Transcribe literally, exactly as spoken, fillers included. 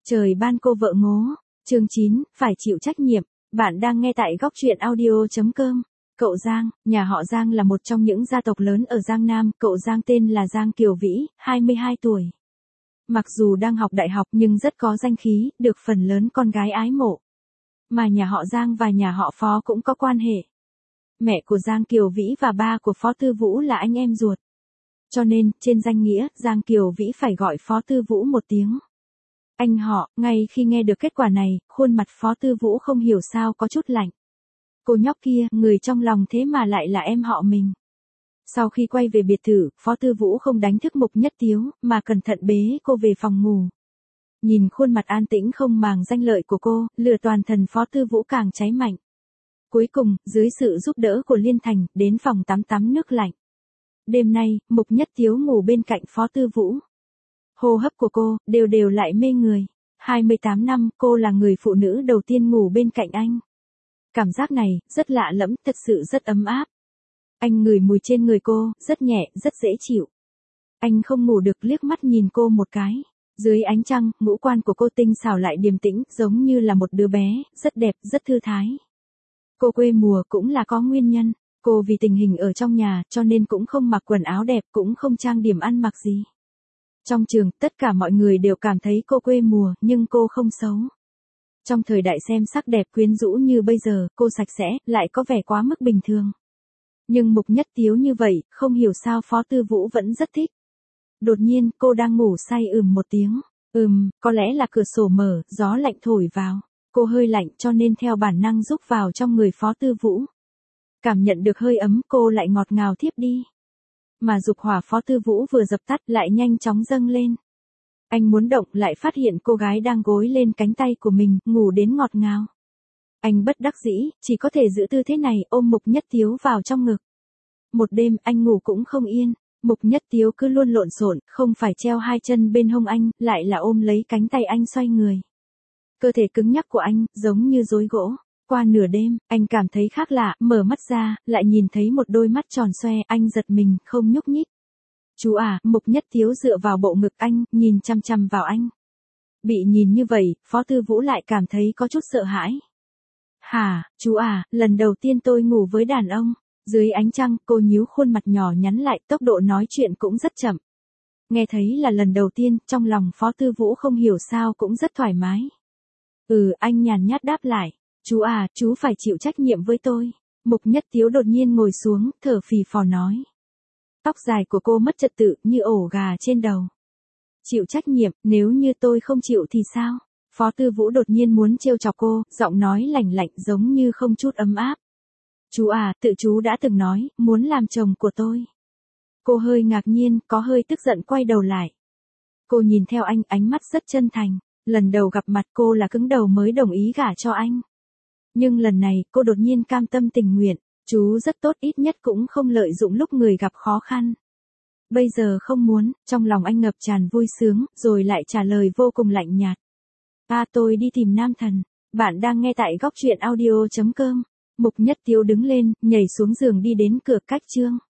Trời ban cô vợ ngố. Chương chín, phải chịu trách nhiệm. Bạn đang nghe tại góc truyện audio chấm com. Cậu Giang, nhà họ Giang là một trong những gia tộc lớn ở Giang Nam, cậu Giang tên là Giang Kiều Vĩ, hai mươi hai tuổi. Mặc dù đang học đại học nhưng rất có danh khí, được phần lớn con gái ái mộ. Mà nhà họ Giang và nhà họ Phó cũng có quan hệ. Mẹ của Giang Kiều Vĩ và ba của Phó Tư Vũ là anh em ruột. Cho nên, trên danh nghĩa, Giang Kiều Vĩ phải gọi Phó Tư Vũ một tiếng anh họ. Ngay khi nghe được kết quả này, khuôn mặt Phó Tư Vũ không hiểu sao có chút lạnh. Cô nhóc kia, người trong lòng thế mà lại là em họ mình. Sau khi quay về biệt thự, Phó Tư Vũ không đánh thức Mục Nhất Tiếu, mà cẩn thận bế cô về phòng ngủ. Nhìn khuôn mặt an tĩnh không màng danh lợi của cô, lửa toàn thần Phó Tư Vũ càng cháy mạnh. Cuối cùng, dưới sự giúp đỡ của Liên Thành, đến phòng tắm tắm nước lạnh. Đêm nay, Mục Nhất Tiếu ngủ bên cạnh Phó Tư Vũ. Hô hấp của cô, đều đều lại mê người. hai mươi tám năm, cô là người phụ nữ đầu tiên ngủ bên cạnh anh. Cảm giác này, rất lạ lẫm, thật sự rất ấm áp. Anh ngửi mùi trên người cô, rất nhẹ, rất dễ chịu. Anh không ngủ được, liếc mắt nhìn cô một cái. Dưới ánh trăng, ngũ quan của cô tinh xảo lại điềm tĩnh, giống như là một đứa bé, rất đẹp, rất thư thái. Cô quê mùa cũng là có nguyên nhân. Cô vì tình hình ở trong nhà, cho nên cũng không mặc quần áo đẹp, cũng không trang điểm ăn mặc gì. Trong trường, tất cả mọi người đều cảm thấy cô quê mùa, nhưng cô không xấu. Trong thời đại xem sắc đẹp quyến rũ như bây giờ, cô sạch sẽ, lại có vẻ quá mức bình thường. Nhưng Mục Nhất Tiếu như vậy, không hiểu sao Phó Tư Vũ vẫn rất thích. Đột nhiên, cô đang ngủ say ừm một tiếng. Ừm, có lẽ là cửa sổ mở, gió lạnh thổi vào. Cô hơi lạnh cho nên theo bản năng rúc vào trong người Phó Tư Vũ. Cảm nhận được hơi ấm, cô lại ngọt ngào thiếp đi. Mà dục hỏa Phó Tư Vũ vừa dập tắt lại nhanh chóng dâng lên. Anh muốn động lại phát hiện cô gái đang gối lên cánh tay của mình, ngủ đến ngọt ngào. Anh bất đắc dĩ, chỉ có thể giữ tư thế này, ôm Mục Nhất Tiếu vào trong ngực. Một đêm, anh ngủ cũng không yên. Mục Nhất Tiếu cứ luôn lộn xộn, không phải treo hai chân bên hông anh, lại là ôm lấy cánh tay anh xoay người. Cơ thể cứng nhắc của anh, giống như rối gỗ. Qua nửa đêm, anh cảm thấy khác lạ, mở mắt ra, lại nhìn thấy một đôi mắt tròn xoe, anh giật mình, không nhúc nhích. Chú à, Mục Nhất Tiếu dựa vào bộ ngực anh, nhìn chăm chăm vào anh. Bị nhìn như vậy, Phó Tư Vũ lại cảm thấy có chút sợ hãi. Hả, chú à, lần đầu tiên tôi ngủ với đàn ông. Dưới ánh trăng, cô nhíu khuôn mặt nhỏ nhắn lại, tốc độ nói chuyện cũng rất chậm. Nghe thấy là lần đầu tiên, trong lòng Phó Tư Vũ không hiểu sao cũng rất thoải mái. Ừ, anh nhàn nhạt đáp lại. Chú à, chú phải chịu trách nhiệm với tôi. Mục Nhất Tiếu đột nhiên ngồi xuống, thở phì phò nói. Tóc dài của cô mất trật tự, như ổ gà trên đầu. Chịu trách nhiệm, nếu như tôi không chịu thì sao? Phó Tư Vũ đột nhiên muốn trêu chọc cô, giọng nói lạnh lạnh giống như không chút ấm áp. Chú à, tự chú đã từng nói, muốn làm chồng của tôi. Cô hơi ngạc nhiên, có hơi tức giận quay đầu lại. Cô nhìn theo anh, ánh mắt rất chân thành. Lần đầu gặp mặt cô là cứng đầu mới đồng ý gả cho anh. Nhưng lần này, cô đột nhiên cam tâm tình nguyện. Chú rất tốt, ít nhất cũng không lợi dụng lúc người gặp khó khăn. Bây giờ không muốn, trong lòng anh ngập tràn vui sướng, rồi lại trả lời vô cùng lạnh nhạt. À, tôi đi tìm nam thần. Bạn đang nghe tại góc truyện audio chấm com. Mục Nhất Tiếu đứng lên, nhảy xuống giường đi đến cửa cách chương.